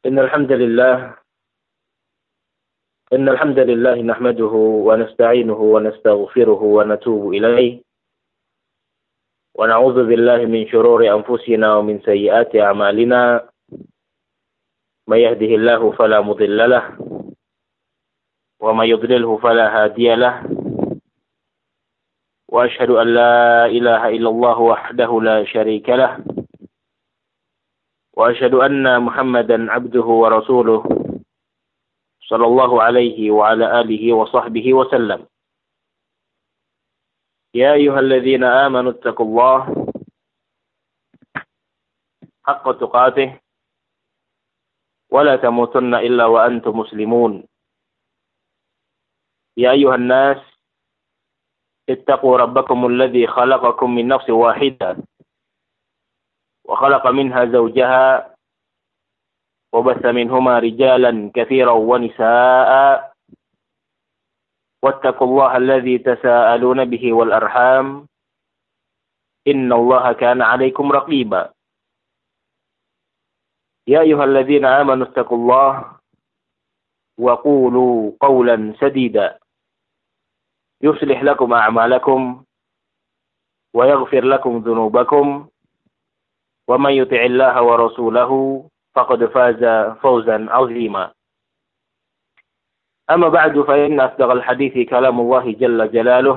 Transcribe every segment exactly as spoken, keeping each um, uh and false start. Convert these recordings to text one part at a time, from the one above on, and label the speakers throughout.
Speaker 1: إن الحمد لله إن الحمد لله نحمده ونستعينه ونستغفره ونتوب إليه ونعوذ بالله من شرور أنفسنا ومن سيئات أعمالنا من يهده الله فلا مضل له ومن يضلله فلا هادي له وأشهد أن لا إله إلا الله وحده لا شريك له وأشهد أن محمدا عبده ورسوله صلى الله عليه وعلى آله وصحبه وسلم. يا أيها الذين آمنوا اتقوا الله حق تقاته ولا تموتن إلا وأنتم مسلمون. يا أيها الناس اتقوا ربكم الذي خلقكم من نفس واحدة وخلق منها زوجها وبث منهما رجالا كثيرا ونساء واتقوا الله الذي تساءلون به والأرحام إن الله كان عليكم رقيبا. يا أيها الذين آمنوا اتقوا الله وقولوا قولا سديدا يصلح لكم أعمالكم ويغفر لكم ذنوبكم ومن يطع الله ورسوله فقد فاز فوزا عظيما. أما بعد فإن أصدق الحديث كلام الله جل جلاله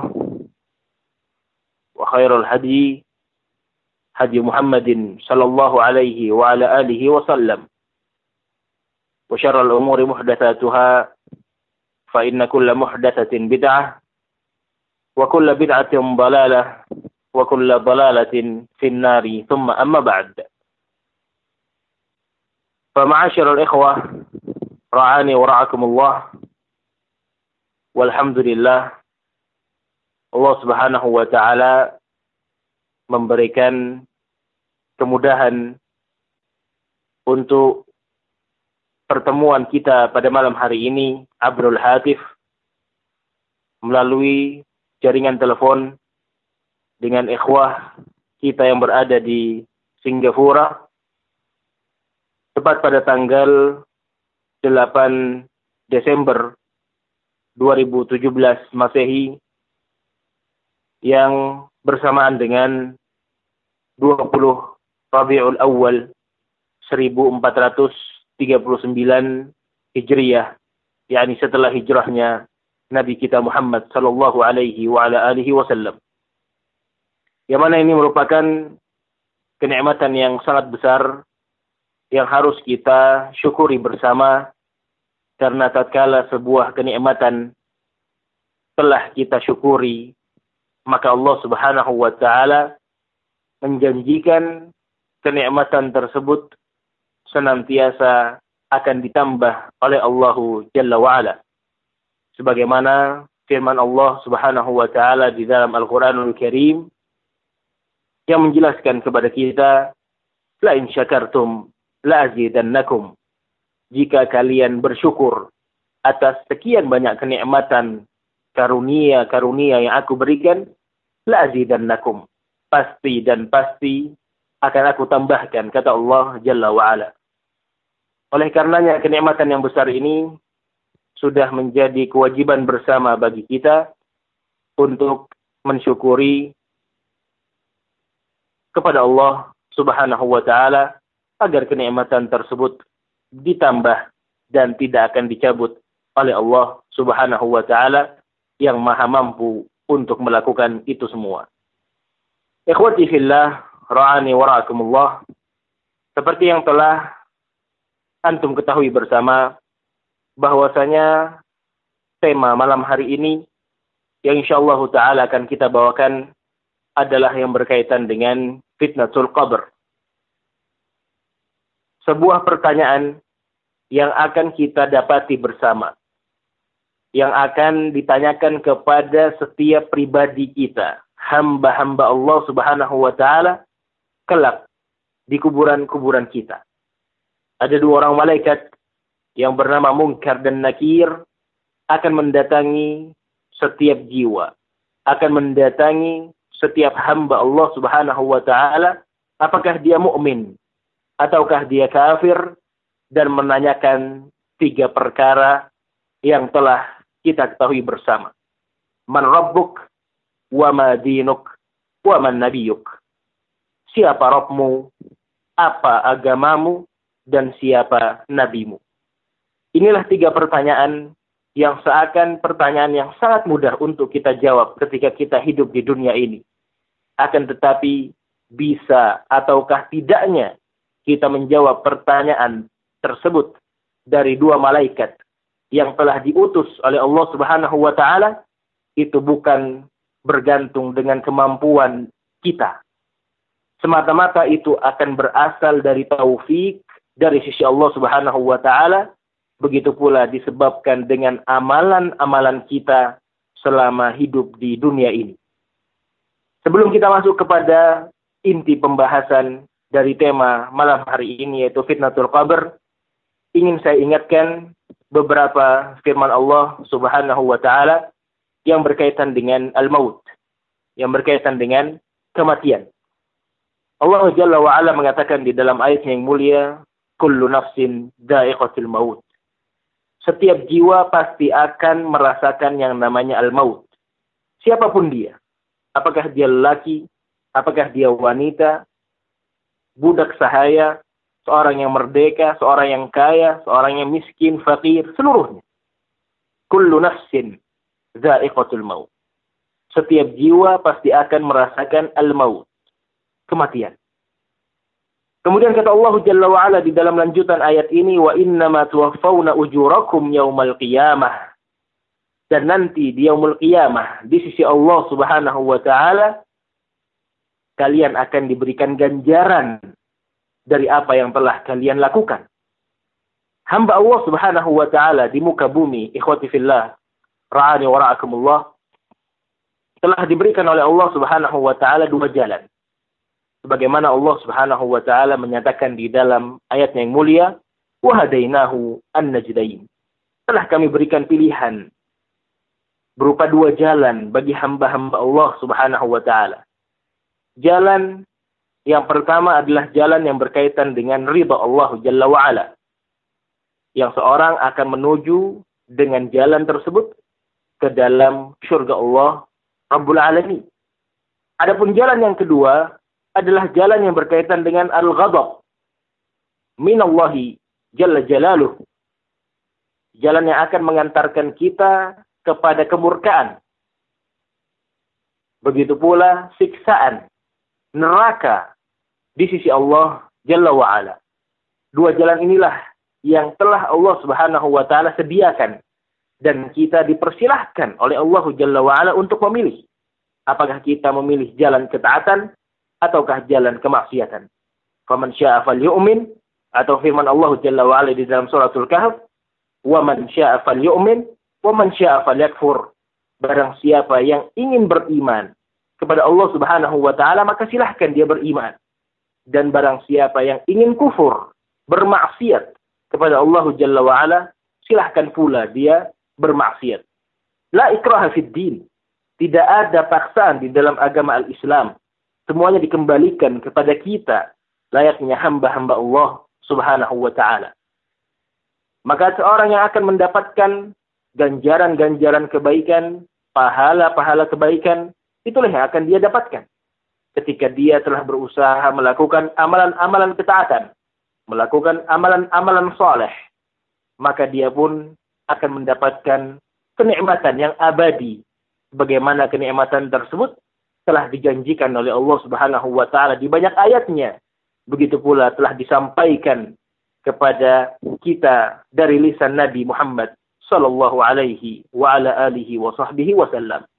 Speaker 1: وخير الهدي هدي محمد صلى الله عليه وعلى آله وسلم وشر الأمور محدثاتها فإن كل محدثة بدعة وكل بدعة ضلالة وكل ضلالة في النار ثم أما بعد. فمعاشر الإخوة رعاني ورعاكم الله. Walhamdulillah, Allah Subhanahu wa taala memberikan kemudahan untuk pertemuan kita pada malam hari ini abrul hatif melalui jaringan telepon dengan ikhwah kita yang berada di Singapura, tepat pada tanggal delapan Desember dua ribu tujuh belas Masehi yang bersamaan dengan dua puluh Rabiul Awal seribu empat ratus tiga puluh sembilan Hijriyah, yakni setelah hijrahnya Nabi kita Muhammad sallallahu alaihi wa ala alihi wasallam. Yang mana ini merupakan kenikmatan yang sangat besar yang harus kita syukuri bersama, karena tatkala sebuah kenikmatan telah kita syukuri, maka Allah Subhanahu wa taala menjanjikan kenikmatan tersebut senantiasa akan ditambah oleh Allah Jalla wa Ala. Sebagaimana firman Allah Subhanahu wa taala di dalam Al-Qur'anul Karim yang menjelaskan kepada kita, la in syakartum la azidannakum. Jika kalian bersyukur atas sekian banyak kenikmatan karunia-karunia yang aku berikan, la azidannakum. Pasti dan pasti akan aku tambahkan, kata Allah Jalla wa Ala. Oleh karenanya kenikmatan yang besar ini sudah menjadi kewajiban bersama bagi kita untuk mensyukuri kepada Allah Subhanahu wa taala agar kenikmatan tersebut ditambah dan tidak akan dicabut oleh Allah Subhanahu wa taala yang maha mampu untuk melakukan itu semua. Ikhwati fillah, ra'ani wa ra'akumullah. Seperti yang telah antum ketahui bersama, bahwasanya tema malam hari ini yang insyaallah taala akan kita bawakan adalah yang berkaitan dengan fitnatul qabr. Sebuah pertanyaan yang akan kita dapati bersama, yang akan ditanyakan kepada setiap pribadi kita, hamba-hamba Allah Subhanahu wa taala kelak di kuburan-kuburan kita. Ada dua orang malaikat yang bernama Munkar dan Nakir akan mendatangi setiap jiwa, akan mendatangi setiap hamba Allah Subhanahu wa taala, apakah dia mukmin ataukah dia kafir, dan menanyakan tiga perkara yang telah kita ketahui bersama. Man rabbuk, wa ma dinuk, wa man nabiyuk. Siapa Rabbmu, apa agamamu, dan siapa nabimu. Inilah tiga pertanyaan yang seakan pertanyaan yang sangat mudah untuk kita jawab ketika kita hidup di dunia ini. Akan tetapi bisa ataukah tidaknya kita menjawab pertanyaan tersebut dari dua malaikat yang telah diutus oleh Allah Subhanahu wa taala, itu bukan bergantung dengan kemampuan kita. Semata-mata itu akan berasal dari taufik dari sisi Allah Subhanahu wa taala. Begitu pula disebabkan dengan amalan-amalan kita selama hidup di dunia ini. Sebelum kita masuk kepada inti pembahasan dari tema malam hari ini, yaitu fitnatul qabr, ingin saya ingatkan beberapa firman Allah Subhanahu wa taala yang berkaitan dengan al-maut, yang berkaitan dengan kematian. Allah Jalla wa Ala mengatakan di dalam ayatnya yang mulia, kullu nafsin dha'iqatul maut. Setiap jiwa pasti akan merasakan yang namanya al-maut. Siapapun dia. Apakah dia lelaki, apakah dia wanita, budak sahaya, seorang yang merdeka, seorang yang kaya, seorang yang miskin, fakir, seluruhnya. Kullu nafsin dha'iqatul maut. Setiap jiwa pasti akan merasakan al-maut, kematian. Kemudian kata Allah Jalla wa Ala di dalam lanjutan ayat ini, wa innama tuwaffawna ujurakum yaumal qiyamah. Dan nanti di yaumul qiyamah di sisi Allah Subhanahu wa taala kalian akan diberikan ganjaran dari apa yang telah kalian lakukan. Hamba Allah Subhanahu wa taala di muka bumi, ikhwati fillah, ra'ani wa ra'akumullah, telah diberikan oleh Allah Subhanahu wa taala dua jalan. Sebagaimana Allah Subhanahu wa taala menyatakan di dalam ayatnya yang mulia, wa hadainahu an-najdain. Telah kami berikan pilihan berupa dua jalan bagi hamba-hamba Allah Subhanahu wa taala. Jalan yang pertama adalah jalan yang berkaitan dengan ridha Allah Jalla wa Ala. Yang seorang akan menuju dengan jalan tersebut ke dalam syurga Allah Rabbul Alamin. Adapun jalan yang kedua adalah jalan yang berkaitan dengan al-ghadab minallahi Jalla Jalaluh. Jalan yang akan mengantarkan kita kepada kemurkaan. Begitu pula siksaan neraka di sisi Allah Jalla wa'ala. Dua jalan inilah yang telah Allah Subhanahu wa taala sediakan dan kita dipersilahkan oleh Allah Jalla wa'ala untuk memilih. Apakah kita memilih jalan ketaatan ataukah jalan kemaksiatan. Faman syaa'a falyu'min, atau firman Allah Jalla wa Ala di dalam suratul Kahf, wa man syaa'a falyu'min wa man syaa'a falyakfur. Barang siapa yang ingin beriman kepada Allah Subhanahu wa taala, maka silahkan dia beriman. Dan barang siapa yang ingin kufur, bermaksiat kepada Allah Jalla wa Ala, silahkan pula dia bermaksiat. La ikraha fid din. Tidak ada paksaan di dalam agama al-Islam. Semuanya dikembalikan kepada kita, layaknya hamba-hamba Allah Subhanahu wa taala. Maka seorang yang akan mendapatkan ganjaran-ganjaran kebaikan, pahala-pahala kebaikan, itulah yang akan dia dapatkan. Ketika dia telah berusaha melakukan amalan-amalan ketaatan, melakukan amalan-amalan soleh, maka dia pun akan mendapatkan kenikmatan yang abadi. Bagaimana kenikmatan tersebut telah dijanjikan oleh Allah Subhanahu wa taala di banyak ayatnya. Begitu pula telah disampaikan kepada kita dari lisan Nabi Muhammad sallallahu alaihi wa ala alihi wa sahbihi wasallam.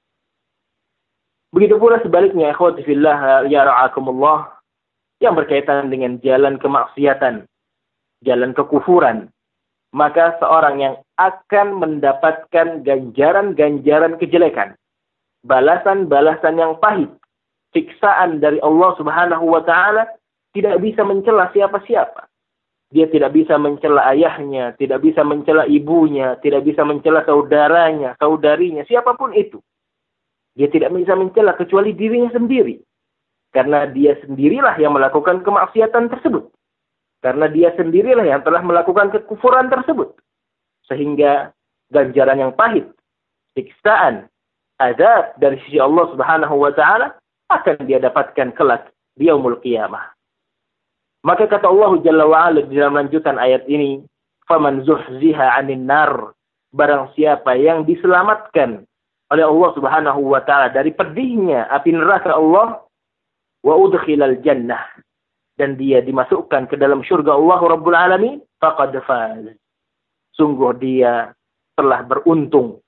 Speaker 1: Begitu pula sebaliknya, ikhwati fillah ya ra'akumullah, yang berkaitan dengan jalan kemaksiatan, jalan kekufuran, maka seorang yang akan mendapatkan ganjaran-ganjaran kejelekan, balasan-balasan yang pahit, siksaan dari Allah Subhanahu wa taala, tidak bisa mencela siapa-siapa. Dia tidak bisa mencela ayahnya, tidak bisa mencela ibunya, tidak bisa mencela saudaranya, saudarinya, siapapun itu. Dia tidak bisa mencela kecuali dirinya sendiri. Karena dia sendirilah yang melakukan kemaksiatan tersebut. Karena dia sendirilah yang telah melakukan kekufuran tersebut. Sehingga ganjaran yang pahit, siksaan, azab dari sisi Allah Subhanahu wa taala akan dia dapatkan kelak di yaumul qiyamah. Maka kata Allah Jalla wa Ala di dalam lanjutan ayat ini, "Faman zuhziha 'anil nar", barang siapa yang diselamatkan oleh Allah Subhanahu wa taala dari pedihnya api neraka Allah, wa udkhilal jannah, dan dia dimasukkan ke dalam surga Allah Rabbul Alamin, faqad faz, sungguh dia telah beruntung.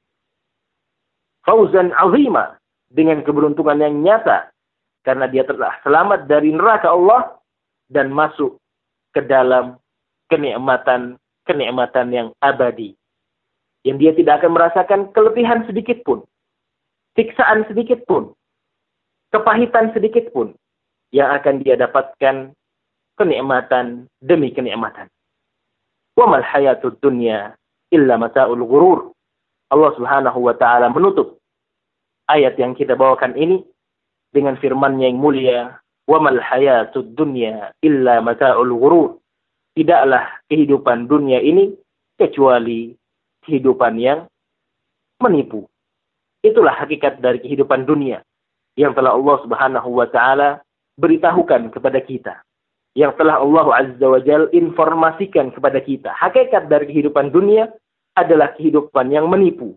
Speaker 1: Fauzan azima, dengan keberuntungan yang nyata, karena dia telah selamat dari neraka Allah dan masuk ke dalam kenikmatan-kenikmatan yang abadi, yang dia tidak akan merasakan keletihan sedikit pun, siksaan sedikit pun, kepahitan sedikit pun, yang akan dia dapatkan kenikmatan demi kenikmatan. Wa mal hayatud dunya illa mata'ul ghurur. Allah Subhanahu wa taala menutup ayat yang kita bawakan ini dengan firman-Nya yang mulia, wa mal hayatud dunya illa mata'ul ghurur. Tidaklah kehidupan dunia ini kecuali kehidupan yang menipu. Itulah hakikat dari kehidupan dunia yang telah Allah Subhanahu wa taala beritahukan kepada kita, yang telah Allah Azza wa Jalla informasikan kepada kita. Hakikat dari kehidupan dunia adalah kehidupan yang menipu.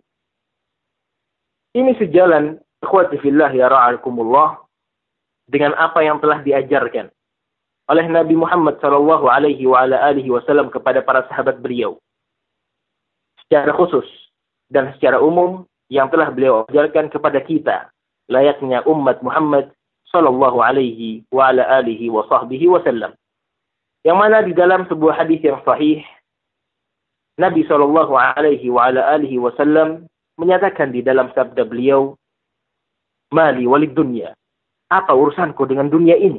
Speaker 1: Ini sejalan, ikhwati fillah ya ra'akumullah, dengan apa yang telah diajarkan oleh Nabi Muhammad sallallahu alaihi wa ala alihi wasallam kepada para sahabat beliau. Secara khusus dan secara umum yang telah beliau ajarkan kepada kita, layaknya umat Muhammad sallallahu alaihi wa ala alihi wa sahbihi wasallam. Yang mana di dalam sebuah hadis yang sahih, Nabi sallallahu alaihi wa ala alihi wasallam menyatakan di dalam sabda beliau, "Mali walid dunya." Apa urusanku dengan dunia ini?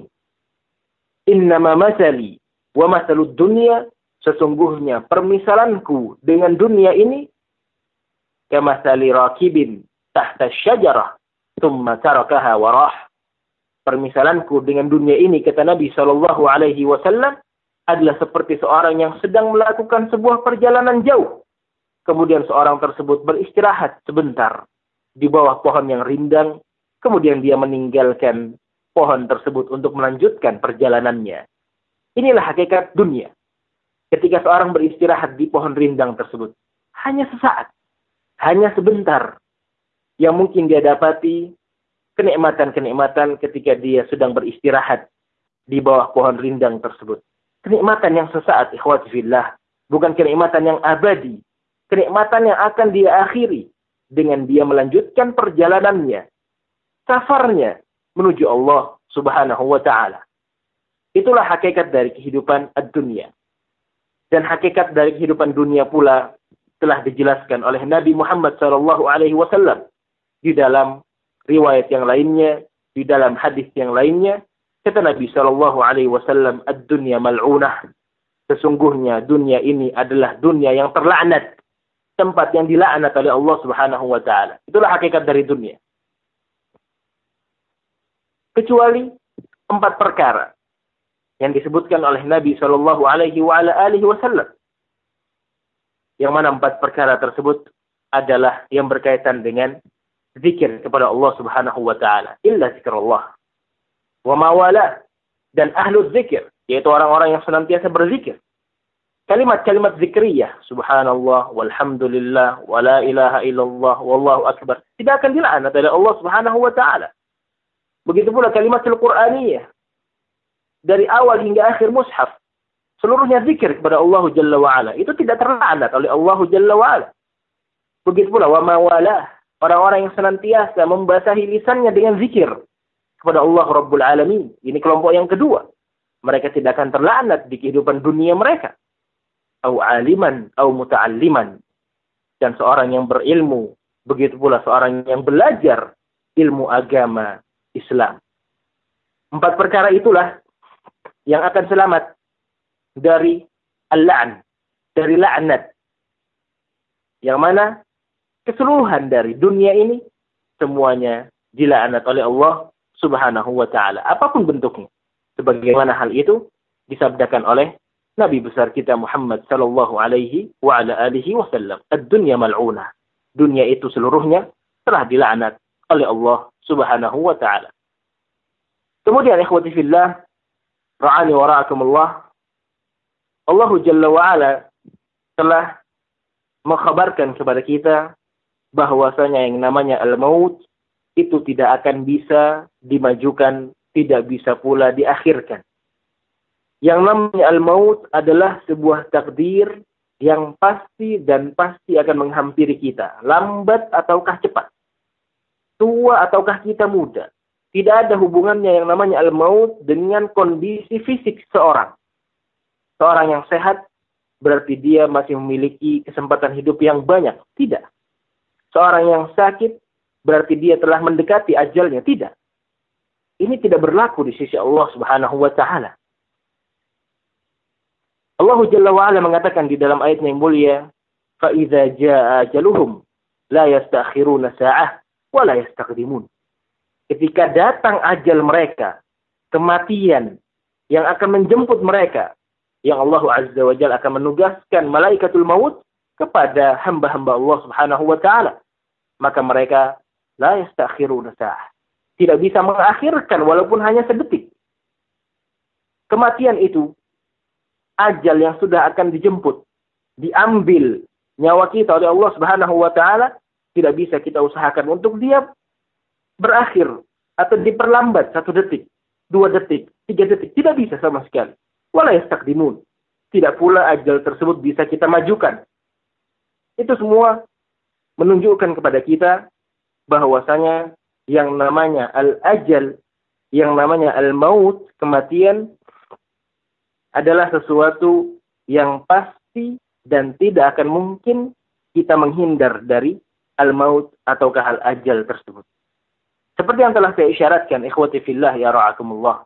Speaker 1: Innama masali wa masalud dunya, sesungguhnya permisalanku dengan dunia ini kamasali rakibin tahta syajarah thumma tarakaha warah. Permisalanku dengan dunia ini, kata Nabi sallallahu alaihi wasallam, adalah seperti seorang yang sedang melakukan sebuah perjalanan jauh. Kemudian seorang tersebut beristirahat sebentar di bawah pohon yang rindang, kemudian dia meninggalkan pohon tersebut untuk melanjutkan perjalanannya. Inilah hakikat dunia. Ketika seorang beristirahat di pohon rindang tersebut, hanya sesaat, hanya sebentar, yang mungkin dia dapati kenikmatan-kenikmatan ketika dia sedang beristirahat di bawah pohon rindang tersebut. Kenikmatan yang sesaat, ikhwati fillah, bukan kenikmatan yang abadi. Kenikmatan yang akan dia akhiri dengan dia melanjutkan perjalanannya, safarnya menuju Allah Subhanahu wa taala. Itulah hakikat dari kehidupan ad-dunya. Dan hakikat dari kehidupan dunia pula telah dijelaskan oleh Nabi Muhammad sallallahu alaihi wasallam di dalam riwayat yang lainnya, di dalam hadis yang lainnya. Kata Nabi sallallahu alaihi wasallam, "Ad-dunya mal'unah." Sesungguhnya dunia ini adalah dunia yang terlaknat, tempat yang dilaknat oleh Allah Subhanahu wa taala. Itulah hakikat dari dunia. Kecuali empat perkara yang disebutkan oleh Nabi sallallahu alaihi wa ala alihi wasallam. Yang mana empat perkara tersebut adalah yang berkaitan dengan zikir kepada Allah Subhanahu wa taala. Illa zikrullah wa mawala, dan ahlu zikir, yaitu orang-orang yang senantiasa berzikir. Kalimat-kalimat zikriyah, subhanallah, walhamdulillah, wa la ilaha illallah, wallahu akbar, tidak akan dilaknat oleh Allah Subhanahu wa taala. Begitu pula kalimatul Qur'aniyah, dari awal hingga akhir mushaf, seluruhnya zikir kepada Allah Jalla wa'ala, itu tidak terlaknat oleh Allah Jalla wa'ala. Begitu pula wa mawala, orang-orang yang senantiasa membasahi lisannya dengan zikir kepada Allah Rabbul Alamin. Ini kelompok yang kedua. Mereka tidak akan terlaknat di kehidupan dunia mereka. Au aliman, au muta'alliman. Dan seorang yang berilmu, begitu pula seorang yang belajar ilmu agama Islam. Empat perkara itulah yang akan selamat dari al-la'n, dari laknat. Yang mana keseluruhan dari dunia ini semuanya dilaknat oleh Allah Subhanahu wa taala, apapun bentuknya. Sebagaimana hal itu disabdakan oleh Nabi besar kita Muhammad sallallahu alaihi wa ala alihi wasallam. Ad-dunya mal'unah. Dunia itu seluruhnya telah dilaknat oleh Allah Subhanahu wa taala. Kemudian ikhwati fillah, ra'ani wa ra'akumullah, Allah Jalla wa ala telah mengkhabarkan kepada kita bahwasanya yang namanya al-maut itu tidak akan bisa dimajukan, tidak bisa pula diakhirkan. Yang namanya al-maut adalah sebuah takdir yang pasti dan pasti akan menghampiri kita, lambat ataukah cepat, tua ataukah kita muda. Tidak ada hubungannya yang namanya al-maut dengan kondisi fisik seorang. Seorang yang sehat berarti dia masih memiliki kesempatan hidup yang banyak. Tidak. Seorang yang sakit berarti dia telah mendekati ajalnya. Tidak. Ini tidak berlaku di sisi Allah Subhanahu wa taala. Allah Jalla wa ala mengatakan di dalam ayatnya yang mulia, "Fa idza jaa ajaluhum la yastakhiruna sa'ah wa la yastaqdimun." Ketika datang ajal mereka, kematian yang akan menjemput mereka, yang Allah Azza wa Jalla akan menugaskan malaikatul maut kepada hamba-hamba Allah Subhanahu wa taala, maka mereka la yastakhiruna sa'ah, tidak bisa mengakhirkan walaupun hanya sedetik. Kematian itu ajal yang sudah akan dijemput, diambil nyawa kita oleh Allah Subhanahu wa taala, tidak bisa kita usahakan untuk dia berakhir atau diperlambat satu detik, dua detik, tiga detik. Tidak bisa sama sekali. Wala yastaqdimun. Tidak pula ajal tersebut bisa kita majukan. Itu semua menunjukkan kepada kita bahwasanya yang namanya al-ajal, yang namanya al-maut, kematian, adalah sesuatu yang pasti dan tidak akan mungkin kita menghindar dari al-maut ataukah al-ajal tersebut. Seperti yang telah saya isyaratkan, ikhwati fillah ya ra'akumullah.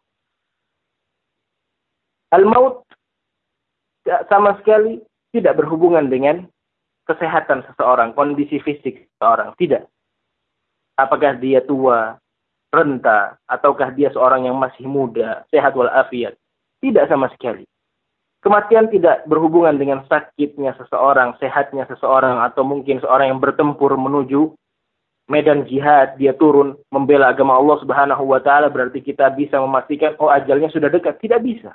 Speaker 1: Al-maut sama sekali tidak berhubungan dengan kesehatan seseorang, kondisi fisik seseorang. Tidak. Apakah dia tua, renta, ataukah dia seorang yang masih muda, sehat walafiat. Tidak sama sekali. Kematian tidak berhubungan dengan sakitnya seseorang, sehatnya seseorang, atau mungkin seorang yang bertempur menuju medan jihad, dia turun membela agama Allah Subhanahu wa taala, berarti kita bisa memastikan oh ajalnya sudah dekat. Tidak bisa.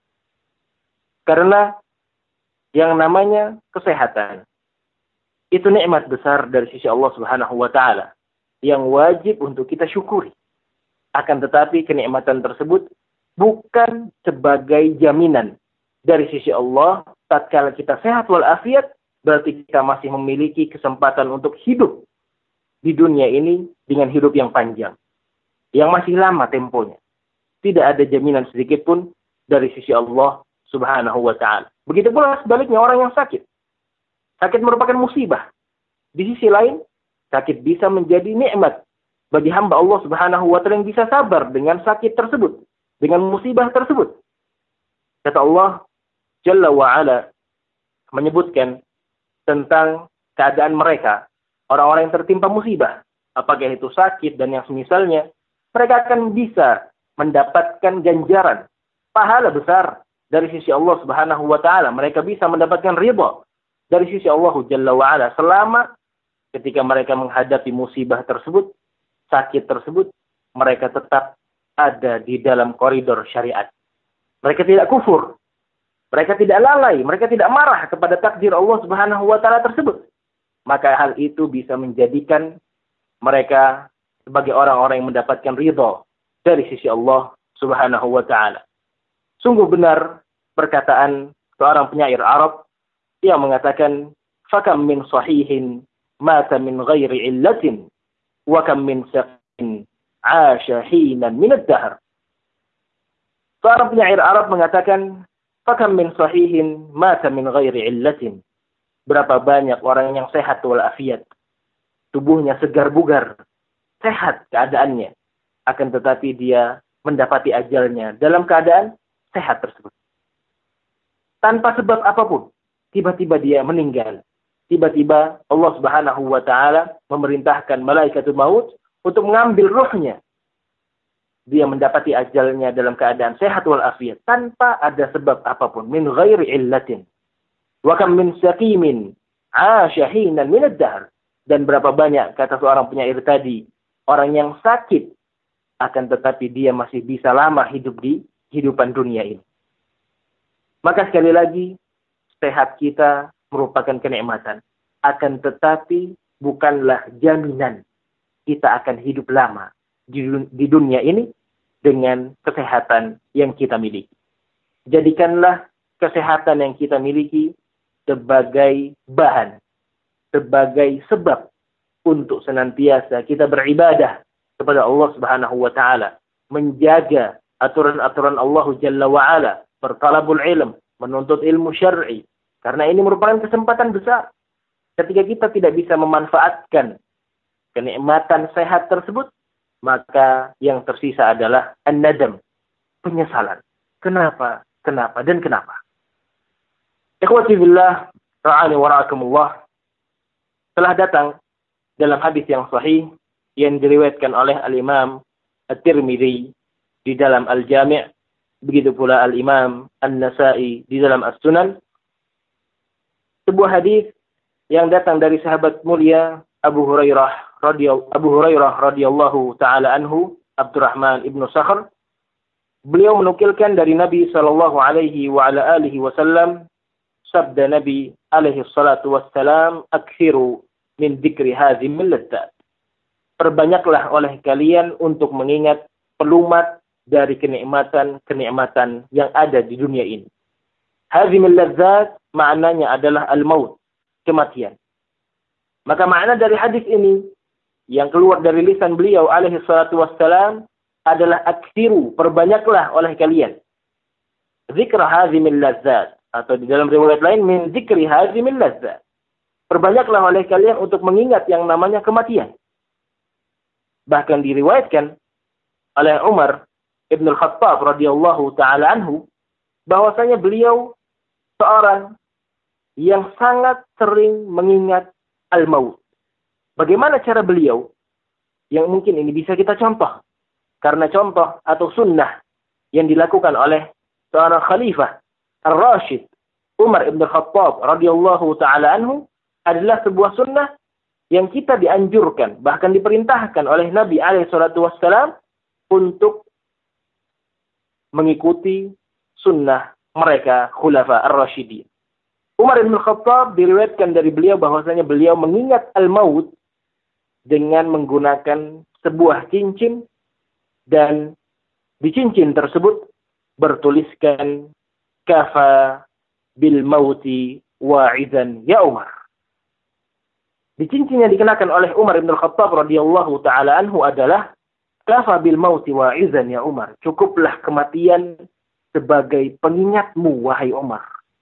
Speaker 1: Karena yang namanya kesehatan itu nikmat besar dari sisi Allah Subhanahu wa taala yang wajib untuk kita syukuri. Akan tetapi kenikmatan tersebut bukan sebagai jaminan dari sisi Allah tatkala kita sehat walafiat, berarti kita masih memiliki kesempatan untuk hidup di dunia ini dengan hidup yang panjang, yang masih lama temponya. Tidak ada jaminan sedikit pun dari sisi Allah Subhanahu wa taala. Begitu pula sebaliknya orang yang sakit. Sakit merupakan musibah. Di sisi lain, sakit bisa menjadi nikmat bagi hamba Allah Subhanahu wa taala yang bisa sabar dengan sakit tersebut, dengan musibah tersebut. Kata Allah Jalla wa ala menyebutkan tentang keadaan mereka, orang-orang yang tertimpa musibah, apakah itu sakit dan yang semisalnya, mereka akan bisa mendapatkan ganjaran, pahala besar dari sisi Allah Subhanahu wa taala. Mereka bisa mendapatkan ridha dari sisi Allah Jalla wa ala selama ketika mereka menghadapi musibah tersebut, sakit tersebut, mereka tetap ada di dalam koridor syariat. Mereka tidak kufur, mereka tidak lalai, mereka tidak marah kepada takdir Allah Subhanahu wa taala tersebut. Maka hal itu bisa menjadikan mereka sebagai orang-orang yang mendapatkan ridha dari sisi Allah Subhanahu wa taala. Sungguh benar perkataan seorang penyair Arab yang mengatakan, "Fakam min sahihin mata min ghairi illatin wa kam min saqin 'asha hinan min ad-dahr." Seorang penyair Arab mengatakan, "Fakam min sahihin mata min ghairi illatin." Berapa banyak orang yang sehat walafiat, tubuhnya segar bugar, sehat keadaannya, akan tetapi dia mendapati ajalnya dalam keadaan sehat tersebut. Tanpa sebab apapun, tiba-tiba dia meninggal. Tiba-tiba Allah Subhanahu wa taala memerintahkan malaikatul maut untuk mengambil ruhnya. dia mendapati ajalnya dalam keadaan sehat walafiat tanpa ada sebab apapun, min ghairi illatin. Wa kam min saqimin 'asha hinan min ad-dahr. Dan berapa banyak, kata seorang penyair tadi, orang yang sakit akan tetapi dia masih bisa lama hidup di kehidupan dunia ini. Maka sekali lagi, sehat kita merupakan kenikmatan. Akan tetapi bukanlah jaminan kita akan hidup lama di, di dunia ini dengan kesehatan yang kita miliki. Jadikanlah kesehatan yang kita miliki sebagai bahan, sebagai sebab untuk senantiasa kita beribadah kepada Allah Subhanahu wa taala, menjaga aturan-aturan Allah Jalla wa Ala, bertalabul ilm, menuntut ilmu syar'i. Karena ini merupakan kesempatan besar. Ketika kita tidak bisa memanfaatkan kenikmatan sehat tersebut, maka yang tersisa adalah an-nadam, penyesalan. Kenapa? Kenapa? Dan kenapa? Ikhwati billah, ra'ani wa ra'akumullah. Telah datang dalam hadis yang sahih yang diriwayatkan oleh Al-Imam At-Tirmidzi di dalam Al-Jami', begitu pula Al-Imam An-Nasa'i di dalam As-Sunan. Sebuah hadis yang datang dari sahabat mulia Abu Hurairah radhiyallahu Abu Hurairah radhiyallahu taala anhu, Abdurrahman ibnu Sakhr. Beliau menukilkan dari Nabi sallallahu alaihi wa ala alihi wasallam, sabda Nabi alaihi salatu wassalam, "Aktsiru min dzikri hadzimil ladzat." Perbanyaklah oleh kalian untuk mengingat pelumat dari kenikmatan-kenikmatan yang ada di dunia ini. Hadzimil ladzat maknanya adalah al-maut, kematian. Maka makna dari hadis ini yang keluar dari lisan beliau alaihi salatu wassalam adalah aktsiru, perbanyaklah oleh kalian zikra hadzimil ladzat, atau di dalam riwayat lain min zikri hadzimil ladzat. Perbanyaklah oleh kalian untuk mengingat yang namanya kematian. Bahkan diriwayatkan oleh Umar Ibn Al-Khattab radhiyallahu taala anhu bahwasanya beliau seorang yang sangat sering mengingat al-maut. Bagaimana cara beliau? Yang mungkin ini bisa kita contoh. Karena contoh atau sunnah yang dilakukan oleh seorang khalifah Ar-Rashid Umar Ibn Khattab radhiyallahu taala anhu adalah sebuah sunnah yang kita dianjurkan, bahkan diperintahkan oleh Nabi alaihi salatu wassalam untuk mengikuti sunnah mereka khulafa Ar-Rasyidin. Umar Ibn Khattab diriwayatkan dari beliau bahwasanya beliau mengingat al-maut dengan menggunakan sebuah cincin, dan di cincin tersebut bertuliskan kafa bil mauti wa'izan ya Umar. Di cincin yang dikenakan oleh Umar Ibn Khattab radhiyallahu taala anhu adalah kafa bil mauti wa'izan ya Umar. Cukuplah kematian sebagai pengingatmu wahai Umar.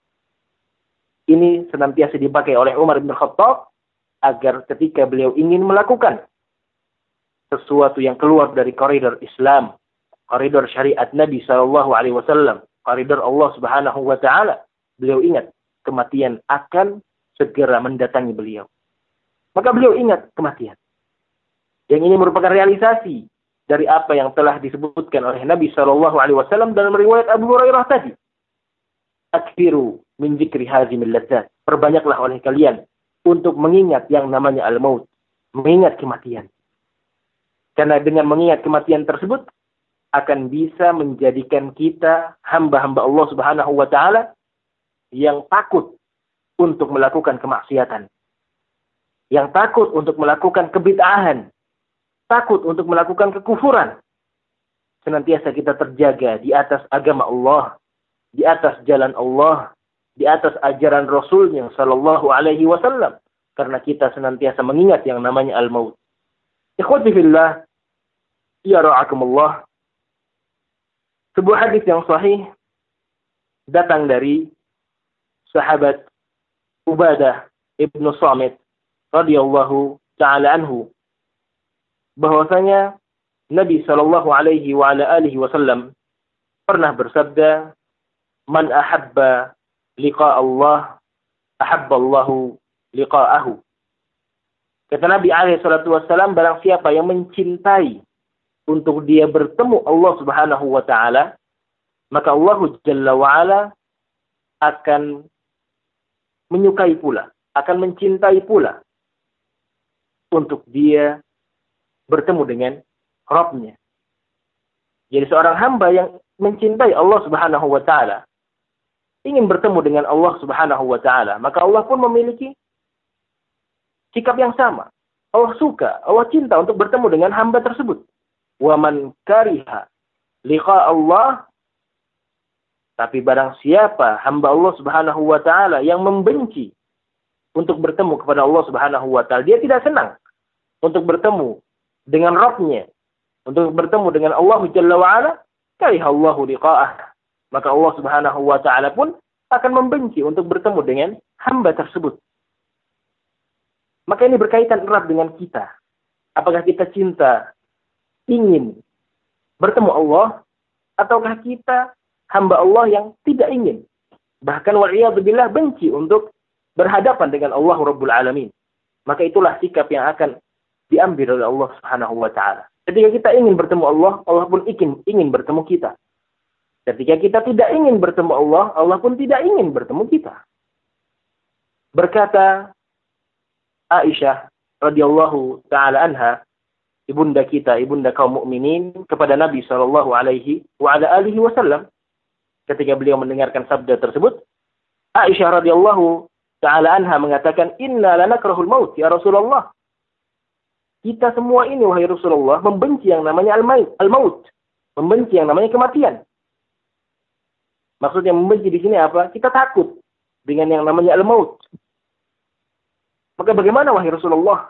Speaker 1: Ini senantiasa dipakai oleh Umar bin Khattab agar ketika beliau ingin melakukan sesuatu yang keluar dari koridor Islam, koridor syariat Nabi sallallahu alaihi wasallam, koridor Allah Subhanahu wa taala, beliau ingat kematian akan segera mendatangi beliau. Maka beliau ingat kematian. Yang ini merupakan realisasi dari apa yang telah disebutkan oleh Nabi sallallahu alaihi wasallam dalam riwayat Abu Hurairah tadi. Aktsiru min dzikri hadzimil ladzat. Perbanyaklah oleh kalian untuk mengingat yang namanya al-maut, mengingat kematian. Karena dengan mengingat kematian tersebut akan bisa menjadikan kita hamba-hamba Allah Subhanahu wa taala yang takut untuk melakukan kemaksiatan, yang takut untuk melakukan kebid'ahan, takut untuk melakukan kekufuran. Senantiasa kita terjaga di atas agama Allah, di atas jalan Allah, di atas ajaran Rasulnya sallallahu alaihi wasallam, karena kita senantiasa mengingat yang namanya al-maut. Ikhwati fillah, ya ra'akumullah. Sebuah hadis yang sahih datang dari sahabat Ubadah ibnu Samit radhiyallahu taala anhu, bahwasanya Nabi sallallahu alaihi wa ala alihi wasallam pernah bersabda, "Man ahabba liqa Allah, ahabba Allahu liqa'ahu." Kata Nabi alaihi salatu wasallam, barang siapa yang mencintai untuk dia bertemu Allah Subhanahu wa taala, maka Allah Jalla wa ala akan menyukai pula, akan mencintai pula untuk dia bertemu dengan Rabb-Nya. Jadi seorang hamba yang mencintai Allah Subhanahu wa taala, ingin bertemu dengan Allah Subhanahu wa taala, maka Allah pun memiliki sikap yang sama. Allah suka, Allah cinta untuk bertemu dengan hamba tersebut. Wa man kariha liqa Allah, tapi barang siapa hamba Allah Subhanahu wa taala yang membenci untuk bertemu kepada Allah Subhanahu wa taala, dia tidak senang untuk bertemu dengan Rabb-Nya, untuk bertemu dengan Allah Jalla wa ala, kariha Allahu liqa'ah, maka Allah Subhanahu wa taala pun akan membenci untuk bertemu dengan hamba tersebut. Maka ini berkaitan erat dengan kita. Apakah kita cinta, ingin bertemu Allah, ataukah kita hamba Allah yang tidak ingin, bahkan wal'iyadzubillah benci untuk berhadapan dengan Allah Rabbul Alamin. Maka itulah sikap yang akan diambil oleh Allah Subhanahu wa taala. Ketika kita ingin bertemu Allah, Allah pun ingin, ingin bertemu kita. Ketika kita tidak ingin bertemu Allah, Allah pun tidak ingin bertemu kita. Berkata Aisyah radhiyallahu taala anha, ibunda kita, ibunda kaum mukminin, kepada Nabi sallallahu alaihi wa ala alihi wasallam, ketika beliau mendengarkan sabda tersebut, Aisyah radhiyallahu taala anha mengatakan, "Inna lanakrahul maut ya Rasulullah." Kita semua ini wahai Rasulullah membenci yang namanya al-maut, membenci yang namanya kematian. Maksudnya membenci di sini apa? Kita takut dengan yang namanya al-maut. Maka bagaimana wahai Rasulullah?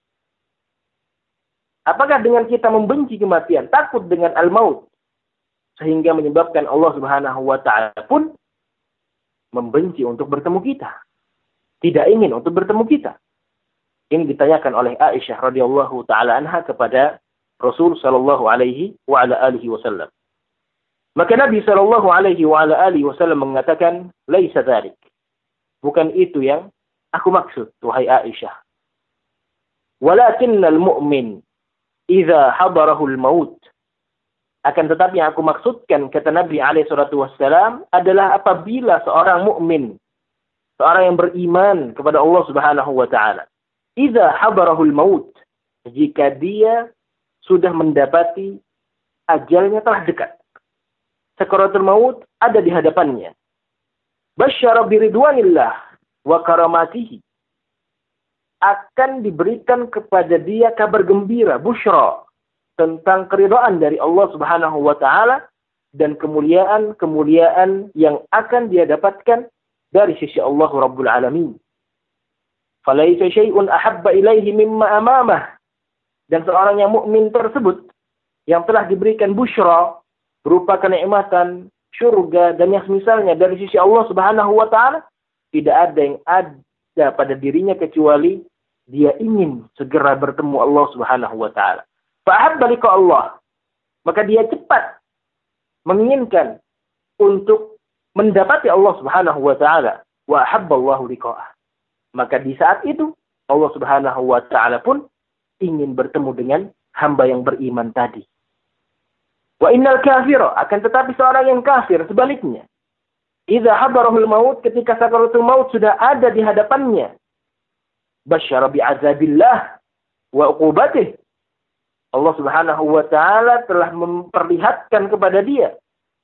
Speaker 1: Apakah dengan kita membenci kematian, takut dengan al-maut, sehingga menyebabkan Allah Subhanahu wa taala pun membenci untuk bertemu kita, tidak ingin untuk bertemu kita? Ini ditanyakan oleh Aisyah radhiyallahu taala anha kepada Rasul sallallahu alaihi wa ala alihi wasallam. Maka Nabi sallallahu alaihi wa ala alihi wasallam mengatakan, "Laisa dzalik." Bukan itu yang aku maksud, wahai Aisyah. Walakinnal mu'min idza hadarahu al-maut. Akan tetapi yang aku maksudkan, kata Nabi alaihi salatu wassalam, adalah apabila seorang mukmin, seorang yang beriman kepada Allah Subhanahu wa taala, idza hadarahu al-maut, jika dia sudah mendapati ajalnya telah dekat. Sakaratul maut ada di hadapannya. Basyara biridwanillah wa karamatihi. Akan diberikan kepada dia kabar gembira, busyra, tentang keridhaan dari Allah Subhanahu wa taala dan kemuliaan-kemuliaan yang akan dia dapatkan dari sisi Allah Rabbul Alamin. Falaisa syai'un ahabba ilaihi mimma amamah. Dan seorang yang mukmin tersebut yang telah diberikan busyra berupa kenikmatan surga dan yang semisalnya dari sisi Allah Subhanahu wa taala, tidak ada yang ada pada dirinya kecuali dia ingin segera bertemu Allah Subhanahu wa taala. Fa'habba liqa Allah. Maka dia cepat menginginkan untuk mendapati Allah Subhanahu wa taala. Wa ahabba Allahu liqa'ah. Maka di saat itu Allah Subhanahu wa taala pun ingin bertemu dengan hamba yang beriman tadi. Wa innal kafira, akan tetapi seorang yang kafir sebaliknya, idza hadarahul maut, ketika sakaratul maut sudah ada di hadapannya, basyara bi'azabillah wa uqubatih. Allah Subhanahu wa taala telah memperlihatkan kepada dia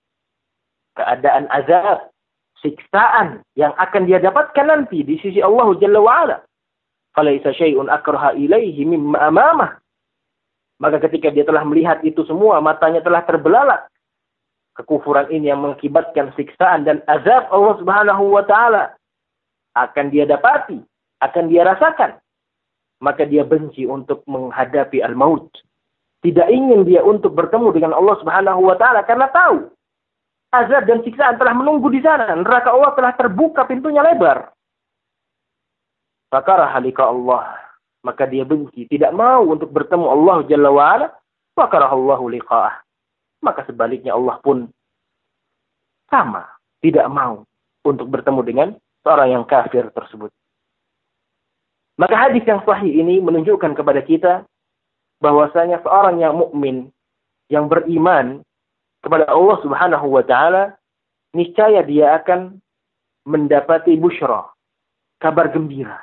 Speaker 1: keadaan azab, siksaan yang akan dia dapatkan nanti di sisi Allah Jalla wa ala. Falaisa syai'un akraha ilaihi mimma amamah. Maka ketika dia telah melihat itu semua, matanya telah terbelalak. Kekufuran ini yang mengakibatkan siksaan dan azab Allah Subhanahu wa taala akan dia dapati, akan dia rasakan. Maka dia benci untuk menghadapi al-maut. Tidak ingin dia untuk bertemu dengan Allah Subhanahu wa taala karena tahu azab dan siksaan telah menunggu di sana. Neraka Allah telah terbuka pintunya lebar. Fakaraha liqa Allah. Maka dia benci, tidak mau untuk bertemu Allah Jalla wa'ala. Fakarahallahu liqa'ah. Maka sebaliknya Allah pun sama, tidak mau untuk bertemu dengan seorang yang kafir tersebut. Maka hadis yang sahih ini menunjukkan kepada kita bahwasanya seorang yang mukmin yang beriman kepada Allah Subhanahu wa taala, niscaya dia akan mendapati busyra, kabar gembira.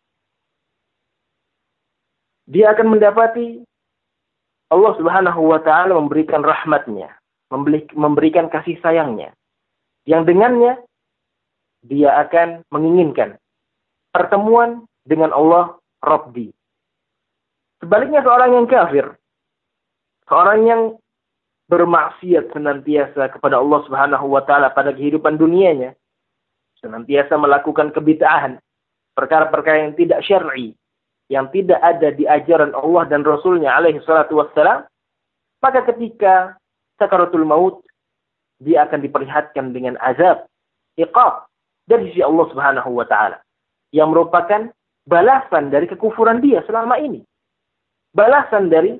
Speaker 1: Dia akan mendapati Allah Subhanahu wa taala memberikan rahmatnya, memberikan kasih sayangnya, yang dengannya dia akan menginginkan pertemuan dengan Allah Rabbi. Sebaliknya seorang yang kafir, seorang yang bermaksiat senantiasa kepada Allah Subhanahu wa taala pada kehidupan dunianya, senantiasa melakukan kebid'ahan, perkara-perkara yang tidak syar'i, yang tidak ada di ajaran Allah dan Rasulnya alaihi salatu wassalam, maka ketika sakaratul maut dia akan diperlihatkan dengan azab, iqab dari sisi Allah Subhanahu wa taala yang merupakan balasan dari kekufuran dia selama ini. Balasan dari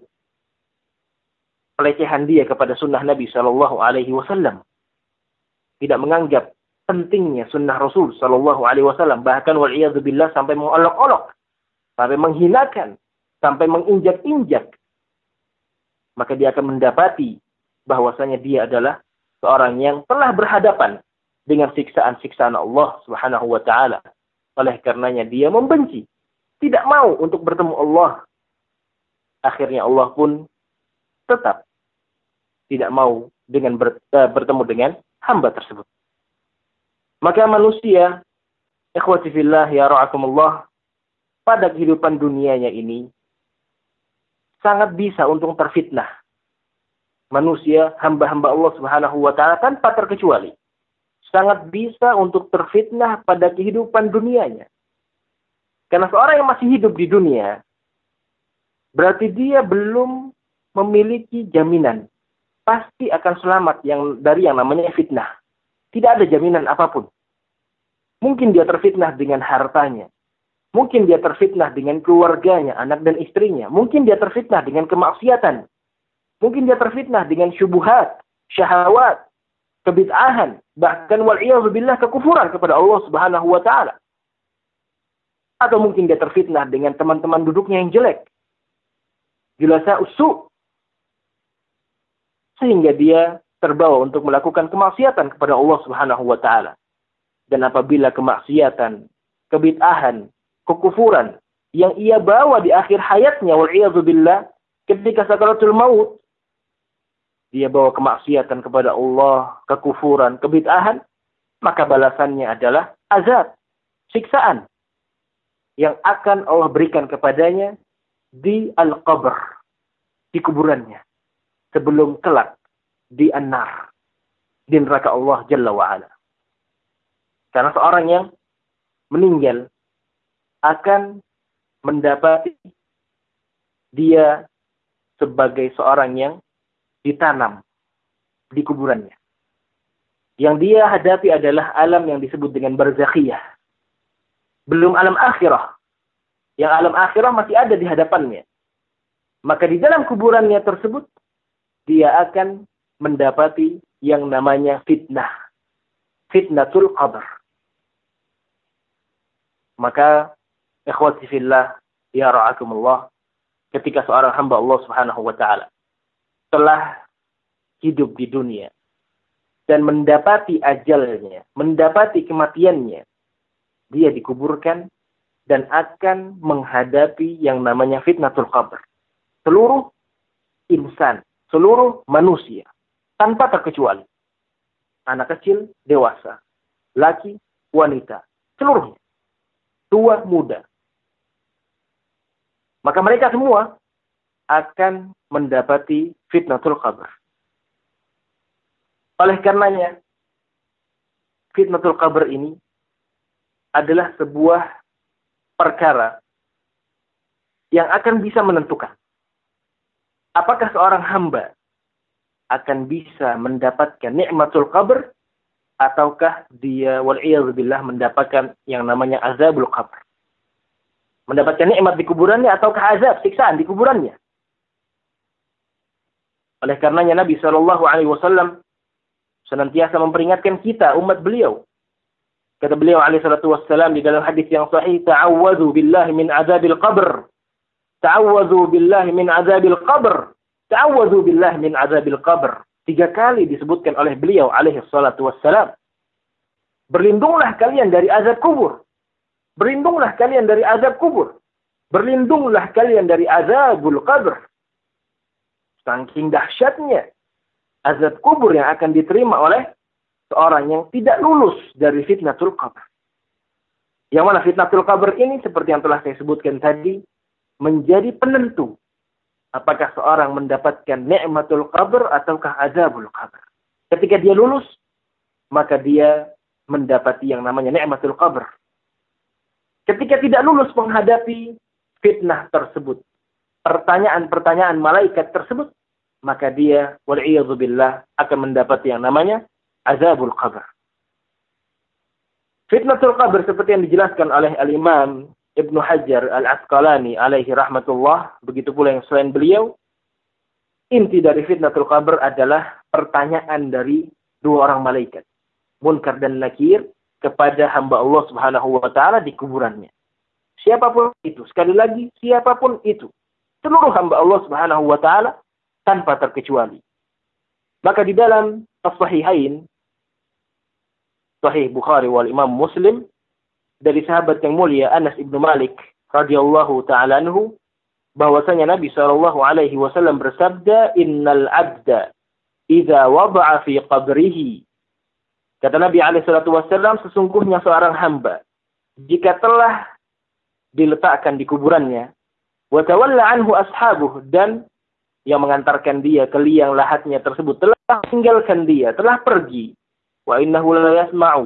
Speaker 1: pelecehan dia kepada sunnah Nabi Shallallahu Alaihi Wasallam, tidak menganggap pentingnya sunnah Rasul Shallallahu Alaihi Wasallam, bahkan waliyadzubillah sampai mengolok-olok, sampai menghinakan, sampai menginjak-injak, maka dia akan mendapati bahwasanya dia adalah seorang yang telah berhadapan dengan siksaan-siksaan Allah Subhanahu Wa Taala. Oleh karenanya dia membenci, tidak mau untuk bertemu Allah. Akhirnya Allah pun tetap tidak mau dengan ber, uh, bertemu dengan hamba tersebut. Maka manusia, ikhwati fillah ya ra'akumullah, pada kehidupan dunianya ini sangat bisa untuk terfitnah. Manusia, hamba-hamba Allah Subhanahu wa taala tanpa terkecuali, sangat bisa untuk terfitnah pada kehidupan dunianya. Karena seorang yang masih hidup di dunia, berarti dia belum memiliki jaminan pasti akan selamat yang dari yang namanya fitnah. Tidak ada jaminan apapun. Mungkin dia terfitnah dengan hartanya. Mungkin dia terfitnah dengan keluarganya, anak dan istrinya. Mungkin dia terfitnah dengan kemaksiatan. Mungkin dia terfitnah dengan syubuhat, syahwat, kebid'ahan, bahkan wal'iyadzubillah kekufuran kepada Allah Subhanahu wa taala. Atau mungkin dia terfitnah dengan teman-teman duduknya yang jelek. Julasa usu, sehingga dia terbawa untuk melakukan kemaksiatan kepada Allah Subhanahu wa taala. Dan apabila kemaksiatan, kebid'ahan, kekufuran yang ia bawa di akhir hayatnya wal'iyadzubillah, ketika sakaratul maut, dia bawa kemaksiatan kepada Allah, kekufuran, kebid'ahan, maka balasannya adalah azab, siksaan yang akan Allah berikan kepadanya di al-qabr, di kuburannya, sebelum kelak di an-nar, di neraka Allah Jalla wa'ala. Karena seorang yang meninggal akan mendapati dia sebagai seorang yang ditanam di kuburannya. Yang dia hadapi adalah alam yang disebut dengan barzakhiyah. Belum alam akhirah. Yang alam akhirah masih ada di hadapannya. Maka di dalam kuburannya tersebut, dia akan mendapati yang namanya fitnah. Fitnatul qabr. Maka, ikhwati fillah, ya ra'akumullah, ketika seorang hamba Allah Subhanahu wa ta'ala telah hidup di dunia dan mendapati ajalnya, mendapati kematiannya, dia dikuburkan dan akan menghadapi yang namanya fitnatul qabr. Seluruh insan, seluruh manusia, tanpa terkecuali. Anak kecil, dewasa, laki, wanita, seluruhnya. Tua, muda. Maka mereka semua akan mendapati fitnatul qabr. Oleh karenanya, fitnatul qabr ini adalah sebuah perkara yang akan bisa menentukan apakah seorang hamba akan bisa mendapatkan nikmatul qabr ataukah dia wal'iyadzubillah mendapatkan yang namanya azabul qabr. Mendapatkan nikmat di kuburannya ataukah azab, siksaan di kuburannya. Oleh karenanya Nabi shallallahu alaihi wasallam senantiasa memperingatkan kita, umat beliau. Kata beliau alaihi salatu wassalam di dalam hadis yang sahih, ta'awwadhu billahi min azabil qabr. Ta'awwadhu billahi min azabil qabr. Ta'awwadhu billah min azabil qabr. Tiga kali disebutkan oleh beliau alaihi salatu wassalam. Berlindunglah kalian dari azab kubur. Berlindunglah kalian dari azab kubur. Berlindunglah kalian dari azabul qabr. Saking dahsyatnya azab kubur yang akan diterima oleh seorang yang tidak lulus dari fitnatul qabr. Yang mana fitnatul qabr ini seperti yang telah saya sebutkan tadi menjadi penentu apakah seorang mendapatkan nikmatul qabr ataukah azabul qabr. Ketika dia lulus, maka dia mendapati yang namanya nikmatul qabr. Ketika tidak lulus menghadapi fitnah tersebut, pertanyaan-pertanyaan malaikat tersebut, maka dia wal'iyadzubillah akan mendapati yang namanya azabul qabr. Fitnatul qabr seperti yang dijelaskan oleh Al-Imam Ibnu Hajar Al-Asqalani alaihi rahmatullah, begitu pula yang selain beliau, inti dari fitnatul qabr adalah pertanyaan dari dua orang malaikat, Munkar dan Nakir, kepada hamba Allah Subhanahu wa taala di kuburannya. Siapapun itu, sekali lagi, siapapun itu, seluruh hamba Allah Subhanahu wa taala tanpa terkecuali. Maka di dalam As-Sahihain, Sahih Bukhari wal Imam Muslim, dari sahabat yang mulia Anas ibnu Malik radhiyallahu taala anhu, bahwasanya Nabi sallallahu alaihi wasallam bersabda, "Innal 'abda idza wada'a fi qabrihi." Kata Nabi alaihi salatu wasallam, sesungguhnya seorang hamba jika telah diletakkan di kuburannya, wa tawalla anhu ashabuh, dan yang mengantarkan dia ke liang lahatnya tersebut telah tinggalkan dia, telah pergi, wa innahu la yasma'u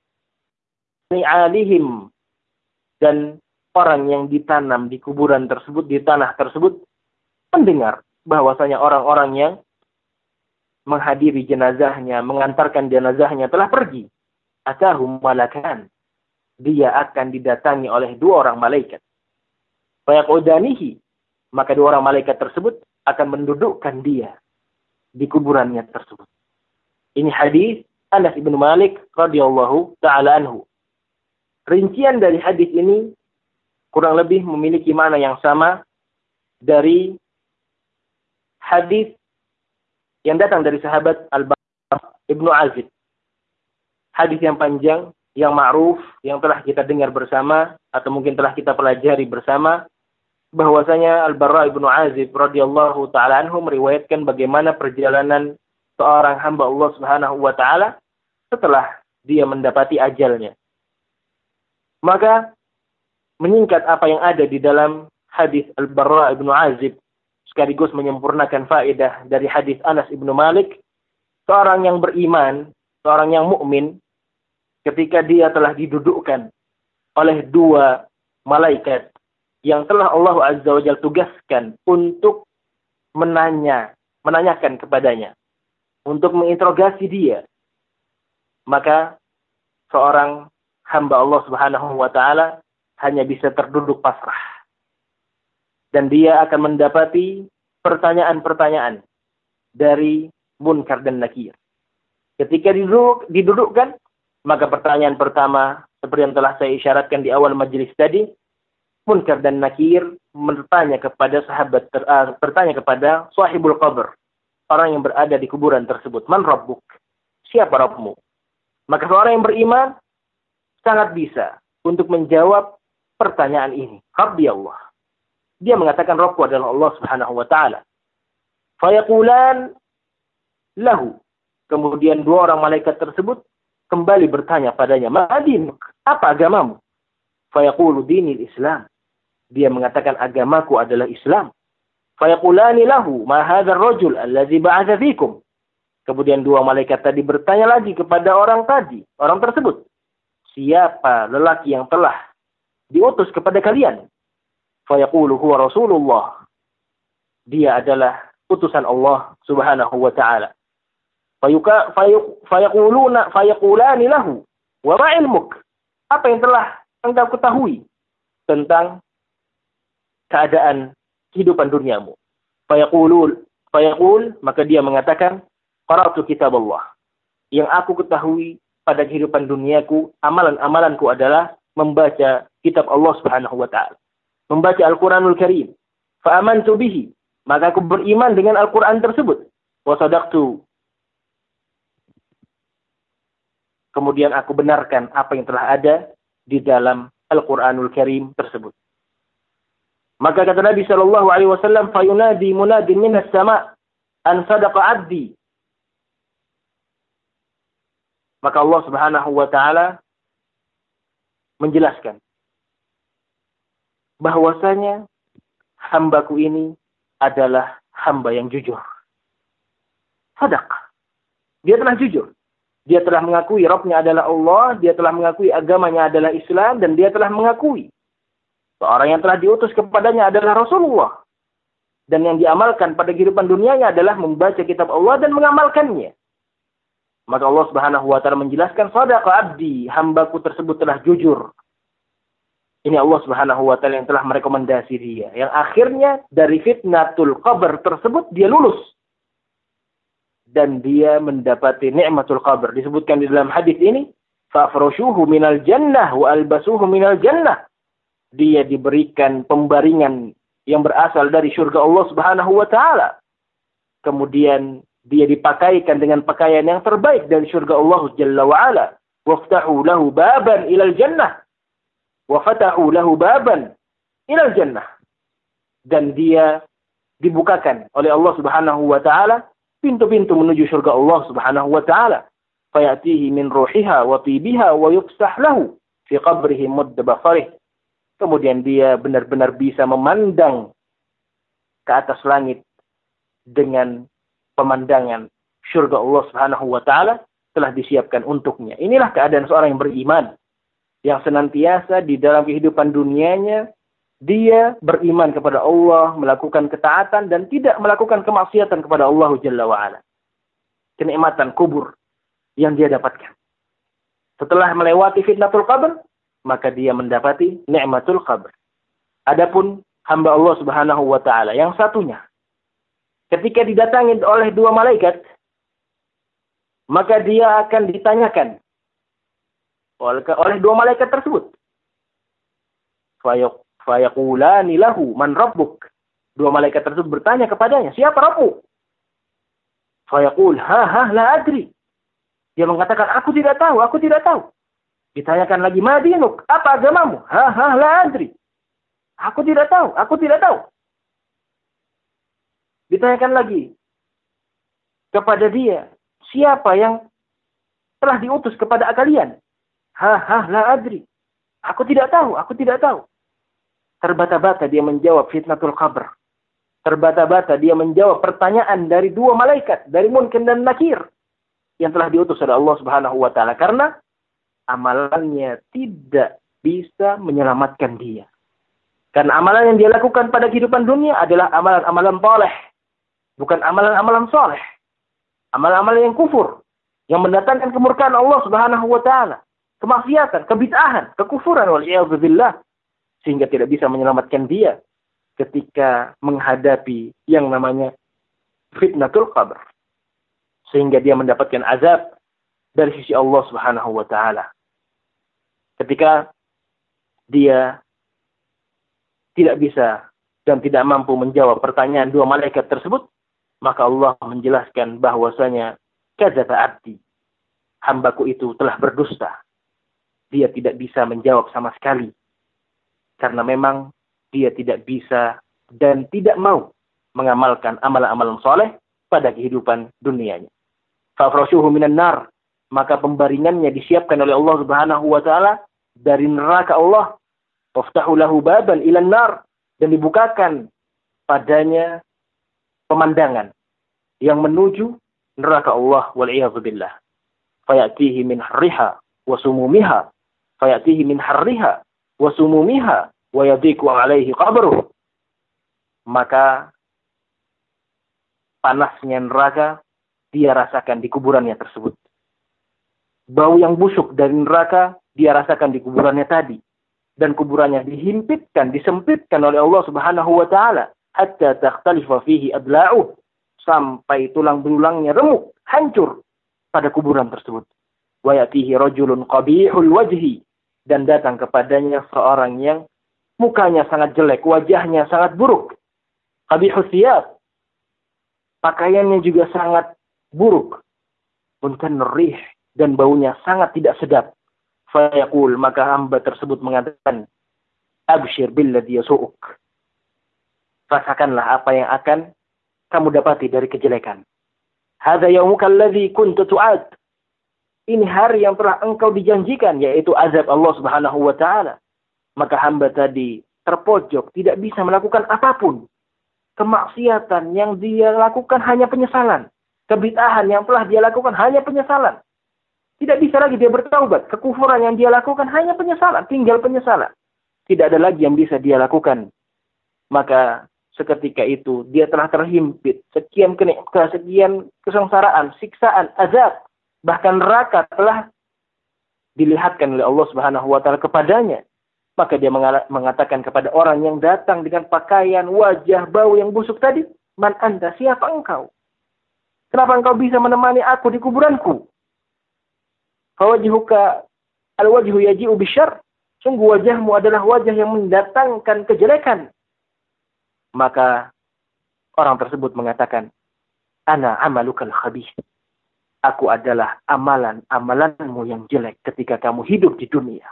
Speaker 1: ni'alihim, dan orang yang ditanam di kuburan tersebut, di tanah tersebut, mendengar bahwasanya orang-orang yang menghadiri jenazahnya, mengantarkan jenazahnya telah pergi. Atahum malakan, dia akan didatangi oleh dua orang malaikat. Fayaqudanihi, maka dua orang malaikat tersebut akan mendudukkan dia di kuburannya tersebut. Ini hadis Anas ibnu Malik radhiyallahu taala anhu. Rincian dari hadis ini kurang lebih memiliki makna yang sama dari hadis yang datang dari sahabat Al-Bara ibnu Azib. Hadis yang panjang, yang ma'ruf, yang telah kita dengar bersama atau mungkin telah kita pelajari bersama, bahwasanya Al-Bara ibnu Azib radhiyallahu taala anhu meriwayatkan bagaimana perjalanan seorang hamba Allah Subhanahu wa taala setelah dia mendapati ajalnya. Maka menyingkat apa yang ada di dalam hadis Al-Bara ibnu Azib, sekaligus menyempurnakan faedah dari hadis Anas ibnu Malik, seorang yang beriman, seorang yang mukmin, ketika dia telah didudukkan oleh dua malaikat yang telah Allah Azza wa Jalla tugaskan untuk menanya, menanyakan kepadanya, untuk menginterogasi dia, maka seorang hamba Allah Subhanahu wa taala hanya bisa terduduk pasrah. Dan dia akan mendapati pertanyaan-pertanyaan dari Munkar dan Nakir. Ketika diduduk, didudukkan, maka pertanyaan pertama, seperti yang telah saya isyaratkan di awal majelis tadi, Munkar dan Nakir bertanya kepada sahabat, ter, uh, bertanya kepada sahibul qabr, orang yang berada di kuburan tersebut, Man Rabbuk? Siapa Rabbmu? Maka seorang yang beriman sangat bisa untuk menjawab pertanyaan ini. Rabbi Allah. Dia mengatakan Rabbku adalah Allah Subhanahu wa taala. Fayaqulan lahu. Kemudian dua orang malaikat tersebut kembali bertanya padanya, "Ma dinuk? Apa agamamu?" Fayaqulu dinil Islam. Dia mengatakan agamaku adalah Islam. Fayaqulani lahu, "Ma hadzal rajul allazi ba'atha fikum?" Kemudian dua malaikat tadi bertanya lagi kepada orang tadi, orang tersebut, "Siapa lelaki yang telah diutus kepada kalian?" Fayaqulu huwa Rasulullah. Dia adalah utusan Allah Subhanahu wa taala. Fayuka fayaquluna fayaqulani lahu, "Wa ma ilmuk?" Apa yang telah engkau ketahui tentang keadaan kehidupan duniamu? Fayaqulul fayaqul, maka dia mengatakan, "Qara'tu kitab Allah." Yang aku ketahui pada kehidupan duniaku, amalan-amalanku adalah membaca kitab Allah Subhanahu wa taala. Membaca Al-Quranul Karim. Fa'amantu bihi. Maka aku beriman dengan Al-Quran tersebut. Wa sadaqtu. Kemudian aku benarkan apa yang telah ada di dalam Al-Quranul Karim tersebut. Maka kata Nabi Shallallahu Alaihi Wasallam, fayunadi munadin minas sama an sadaqa abdi. Maka Allah Subhanahu Wa Taala menjelaskan bahwasanya hambaku ini adalah hamba yang jujur. Sadaq. Dia telah jujur. Dia telah mengakui Rabbnya adalah Allah, dia telah mengakui agamanya adalah Islam, dan dia telah mengakui seorang yang telah diutus kepadanya adalah Rasulullah. Dan yang diamalkan pada kehidupan dunianya adalah membaca kitab Allah dan mengamalkannya. Maka Allah Subhanahu Wa Taala menjelaskan, sadaqa abdi, hambaku tersebut telah jujur. Ini Allah Subhanahu Wa Taala yang telah merekomendasi dia. Yang akhirnya dari fitnatul qabr tersebut dia lulus. Dan dia mendapati ni'matul qabr. Disebutkan di dalam hadis ini, fa'afrashuhu minal jannah wa albasuhu minal jannah. Dia diberikan pembaringan yang berasal dari surga Allah Subhanahu Wa Taala. Kemudian dia dipakaikan dengan pakaian yang terbaik dari surga Allah Jalla wa Ala. Waftahu lahu baban ilal jannah. Wafatahu lahu baban ilal jannah. Dan dia dibukakan oleh Allah Subhanahu Wa Taala pintu-pintu menuju surga Allah Subhanahu Wa Taala. Fayatihi min ruhiha wa tibiha wa yufsah lahu fi qabrihi mudda basarih. Kemudian dia benar-benar bisa memandang ke atas langit dengan pemandangan surga Allah Subhanahu Wa Taala telah disiapkan untuknya. Inilah keadaan seorang yang beriman, yang senantiasa di dalam kehidupan dunianya dia beriman kepada Allah, melakukan ketaatan dan tidak melakukan kemaksiatan kepada Allah Jalla wa'ala. Kenikmatan kubur yang dia dapatkan. Setelah melewati fitnatul qabr, maka dia mendapati ni'matul qabr. Adapun hamba Allah Subhanahu Wa Ta'ala yang satunya, ketika didatangi oleh dua malaikat, maka dia akan ditanyakan oleh dua malaikat tersebut. Fayaq Fayaqulani lahu man rabbuk. Dua malaikat tersebut bertanya kepadanya, siapa Rabbmu? Fayaqul, ha ha la adri. Dia mengatakan, aku tidak tahu, aku tidak tahu. Ditanyakan lagi, ma dinuk, apa agamamu? Ha ha la adri. Aku tidak tahu, aku tidak tahu. Ditanyakan lagi kepada dia, siapa yang telah diutus kepada kalian? Ha ha la adri. Aku tidak tahu, aku tidak tahu. Terbata-bata dia menjawab fitnatul qabr. Terbata-bata dia menjawab pertanyaan dari dua malaikat, dari Munkar dan Nakir, yang telah diutus oleh Allah Subhanahu Wa Taala, karena amalannya tidak bisa menyelamatkan dia. Karena amalan yang dia lakukan pada kehidupan dunia adalah amalan-amalan saleh, bukan amalan-amalan saleh. Amalan-amalan yang kufur, yang mendatangkan kemurkaan Allah Subhanahu Wa Taala, kemaksiatan, kebid'ahan, kekufuran, wal-iyadzu billah. Sehingga tidak bisa menyelamatkan dia ketika menghadapi yang namanya fitnatul qabr. Sehingga dia mendapatkan azab dari sisi Allah Subhanahu Wa Taala. Ketika dia tidak bisa dan tidak mampu menjawab pertanyaan dua malaikat tersebut, maka Allah menjelaskan bahwasanya kadzaba abdi, hambaku itu telah berdusta. Dia tidak bisa menjawab sama sekali. Karena memang dia tidak bisa dan tidak mau mengamalkan amalan-amalan soleh pada kehidupan dunianya. Fa'afrashuhu minan nar. Maka pembaringannya disiapkan oleh Allah Subhanahu Wa Taala dari neraka Allah. Waftahu lahu baban ilan nar. Dan dibukakan padanya pemandangan yang menuju neraka Allah wal-iyadzu billah. Fayatihi min harriha wa sumumiha. Fayatihi min harriha wa sumumiha wa yadhiqu alaihi qabruh. Maka panasnya neraka dia rasakan di kuburannya tersebut. Bau yang busuk dari neraka dia rasakan di kuburannya tadi. Dan kuburannya dihimpitkan, disempitkan oleh Allah Subhanahu Wa Taala hatta takhtalifa fihi adla'uh, sampai tulang belulangnya remuk, hancur pada kuburan tersebut. Wa yatihi rajulun qabihul wajhi. Dan datang kepadanya seorang yang mukanya sangat jelek, wajahnya sangat buruk. Qabihus thiyab, pakaiannya juga sangat buruk. Munkanur rih, dan baunya sangat tidak sedap. Fayaqul, maka hamba tersebut mengatakan, abshir billadhi yasu'uk. Rasakanlah apa yang akan kamu dapati dari kejelekan. Hadza yaumuka alladhi kunta tu'ad. Ini hari yang telah engkau dijanjikan, yaitu azab Allah Subhanahu wa taala. Maka hamba tadi terpojok, tidak bisa melakukan apapun. Kemaksiatan yang dia lakukan hanya penyesalan. Kebid'ahan yang telah dia lakukan hanya penyesalan. Tidak bisa lagi dia bertaubat. Kekufuran yang dia lakukan hanya penyesalan. Tinggal penyesalan. Tidak ada lagi yang bisa dia lakukan. Maka seketika itu dia telah terhimpit. Sekian kenikmatan, sekian kesengsaraan, siksaan, azab. Bahkan neraka telah dilihatkan oleh Allah Subhanahu wa taala kepadanya. Maka dia mengatakan kepada orang yang datang dengan pakaian, wajah, bau yang busuk tadi, man anta, siapa engkau? Kenapa engkau bisa menemani aku di kuburanku? Fawajhuka al-wajhu yaji'u bisyarr. Sungguh wajahmu adalah wajah yang mendatangkan kejelekan. Maka orang tersebut mengatakan, ana amalukal khabith. Aku adalah amalan-amalanmu yang jelek ketika kamu hidup di dunia.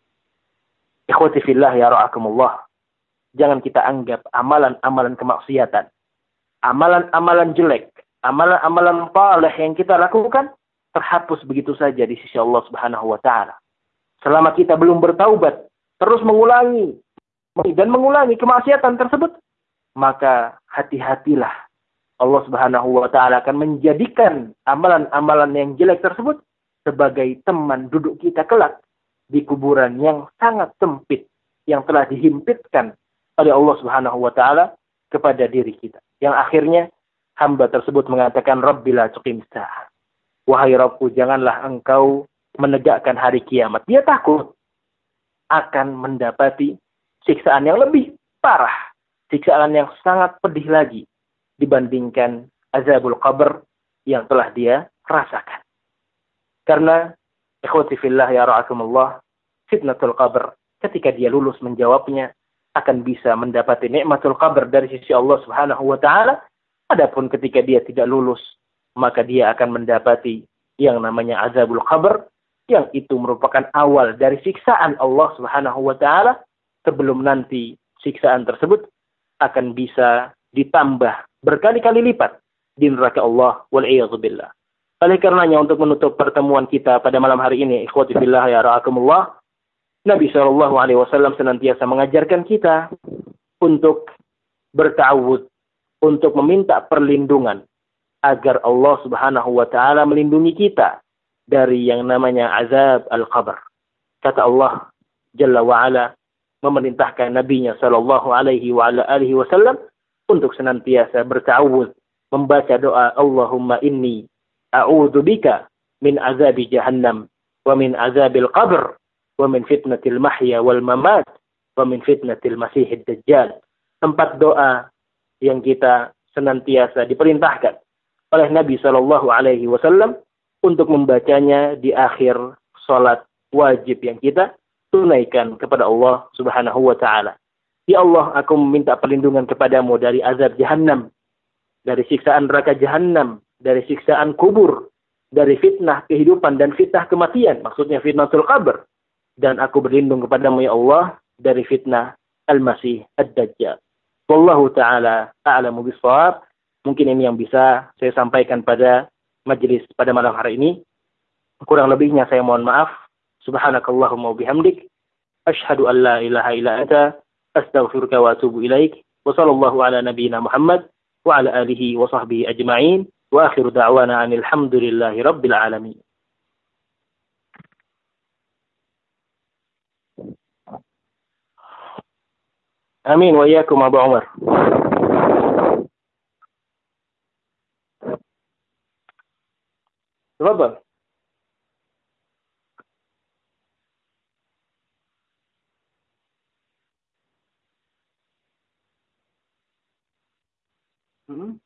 Speaker 1: Ikhwati fillah ya ra'akumullah. Jangan kita anggap amalan-amalan kemaksiatan, amalan-amalan jelek, amalan-amalan paleh yang kita lakukan terhapus begitu saja di sisi Allah Subhanahu wa taala. Selama kita belum bertaubat, terus mengulangi dan mengulangi kemaksiatan tersebut, maka hati-hatilah. Allah Subhanahu wa taala akan menjadikan amalan-amalan yang jelek tersebut sebagai teman duduk kita kelak di kuburan yang sangat sempit, yang telah dihimpitkan oleh Allah Subhanahu wa taala kepada diri kita. Yang akhirnya hamba tersebut mengatakan, Rabbi la tuqim sa'ah. Wahai Rabbku, janganlah engkau menegakkan hari kiamat. Dia takut akan mendapati siksaan yang lebih parah, siksaan yang sangat pedih lagi dibandingkan azabul qabr yang telah dia rasakan. Karena ikhwati fillah ya ra'akumullah, fitnatul qabr, ketika dia lulus menjawabnya, akan bisa mendapati nikmatul qabr dari sisi Allah Subhanahu wa taala. Adapun ketika dia tidak lulus, maka dia akan mendapati yang namanya azabul qabr, yang itu merupakan awal dari siksaan Allah Subhanahu wa taala, sebelum nanti siksaan tersebut akan bisa ditambah berkali-kali lipat di neraka Allah wal iyadzu billah. Oleh karenanya, untuk menutup pertemuan kita pada malam hari ini, ikhwati fillah ya ra'akumullah, Nabi shallallahu alaihi wasallam senantiasa mengajarkan kita untuk berta'awud, untuk meminta perlindungan agar Allah Subhanahu wa taala melindungi kita dari yang namanya azab al-qabr. Kata Allah Jalla wa Ala memerintahkan nabinya sallallahu alaihi wa ala alihi wasallam untuk senantiasa berta'awud, membaca doa Allahumma inni a'udzu bika min azabi jahannam wa min azabil qabr wa min fitnatil mahya wal mamat wa min fitnatil masihid dajjal. Empat doa yang kita senantiasa diperintahkan oleh Nabi shallallahu alaihi wasallam untuk membacanya di akhir salat wajib yang kita tunaikan kepada Allah Subhanahu wa taala. Ya Allah, aku meminta perlindungan kepadamu dari azab jahannam, dari siksaan neraka jahannam, dari siksaan kubur, dari fitnah kehidupan dan fitnah kematian, maksudnya fitnatul qabr. Dan aku berlindung kepadamu ya Allah dari fitnah al-masih ad-dajjal. Wallahu ta'ala a'lamu bis-shawab. Mungkin ini yang bisa saya sampaikan pada majelis pada malam hari ini. Kurang lebihnya saya mohon maaf. Subhanakallahumma wa bihamdik, asyhadu an la ilaha illa anta, astaghfiruka wa atubu ilaik. Wa sallallahu ala nabiyyina Muhammad wa ala alihi wa sahbihi ajma'in. Wa akhiru da'wana anil hamdulillahi rabbil alamin. Amin wa iyyakum Abu Umar. تفضل. Hmm.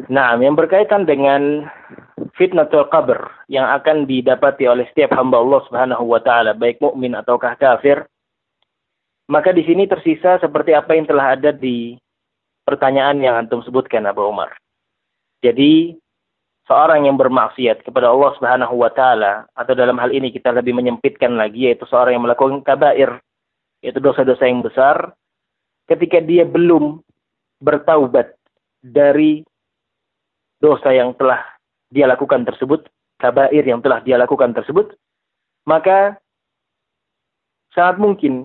Speaker 1: Nah, yang berkaitan dengan fitnatul qabr yang akan didapati oleh setiap hamba Allah Subhanahu wa taala, baik mukmin ataukah kafir, maka di sini tersisa seperti apa yang telah ada di pertanyaan yang antum sebutkan, Abu Umar. Jadi, seorang yang bermaksiat kepada Allah Subhanahu wa taala, atau dalam hal ini kita lebih menyempitkan lagi, yaitu seorang yang melakukan kabair, yaitu dosa-dosa yang besar, ketika dia belum bertaubat dari dosa yang telah dia lakukan tersebut, kabair yang telah dia lakukan tersebut, maka sangat mungkin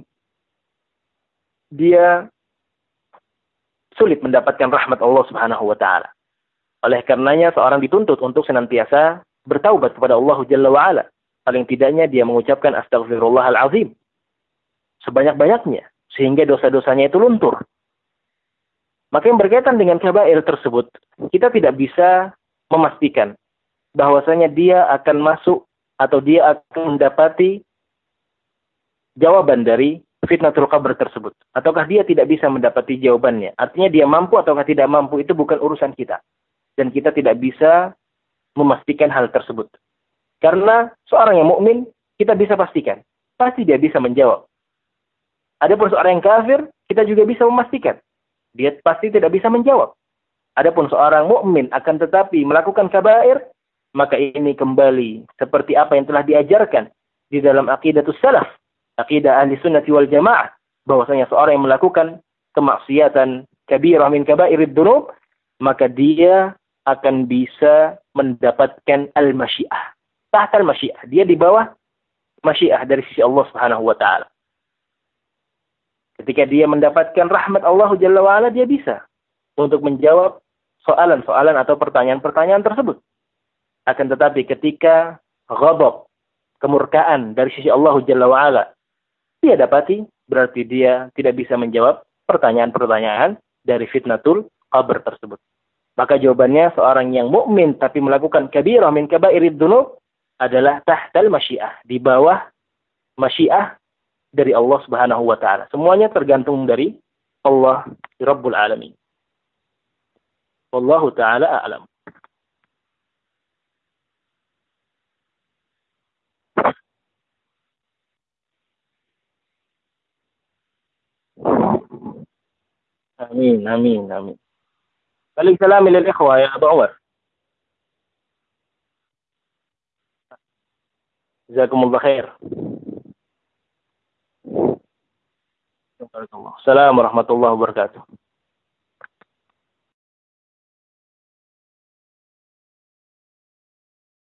Speaker 1: dia sulit mendapatkan rahmat Allah Subhanahu wa taala. Oleh karenanya seorang dituntut untuk senantiasa bertaubat kepada Allah Jalla wa ala. Paling tidaknya dia mengucapkan astaghfirullahal azim sebanyak-banyaknya sehingga dosa-dosanya itu luntur. Maka yang berkaitan dengan kabair tersebut, kita tidak bisa memastikan bahwasanya dia akan masuk atau dia akan mendapati jawaban dari fitnatul qabr tersebut. Ataukah dia tidak bisa mendapati jawabannya. Artinya dia mampu ataukah tidak mampu itu bukan urusan kita. Dan kita tidak bisa memastikan hal tersebut. Karena seorang yang mukmin kita bisa pastikan. Pasti dia bisa menjawab. Adapun seorang yang kafir, kita juga bisa memastikan. Dia pasti tidak bisa menjawab. Adapun seorang mukmin akan tetapi melakukan kabair, maka ini kembali seperti apa yang telah diajarkan di dalam aqidatus salaf, aqidah ahli sunnati wal jamaah, bahwasanya seorang yang melakukan kemaksiatan kabirah min kabairid dzunub, maka dia akan bisa mendapatkan al-masyiah. Tahta al-masyiah. Dia di bawah masyiah dari sisi Allah Subhanahu wa taala. Ketika dia mendapatkan rahmat Allah Jalla wa ala, dia bisa untuk menjawab soalan-soalan atau pertanyaan-pertanyaan tersebut. Akan tetapi ketika ghadab, kemurkaan dari sisi Allah Jalla wa ala, dia dapati, berarti dia tidak bisa menjawab pertanyaan-pertanyaan dari fitnatul qabr tersebut. Maka jawabannya seorang yang mukmin tapi melakukan kabirah min kabairid dzunub adalah tahtal masyiah, di bawah masyiah dari Allah Subhanahu wa taala. Semuanya tergantung dari Allah Rabbul Alamin. Wallahu taala a'lam. Amin, amin, amin. Balik salam ila al-ikhwa ya Abu Umar. Jazakumullah khair. Assalamualaikum warahmatullahi wabarakatuh.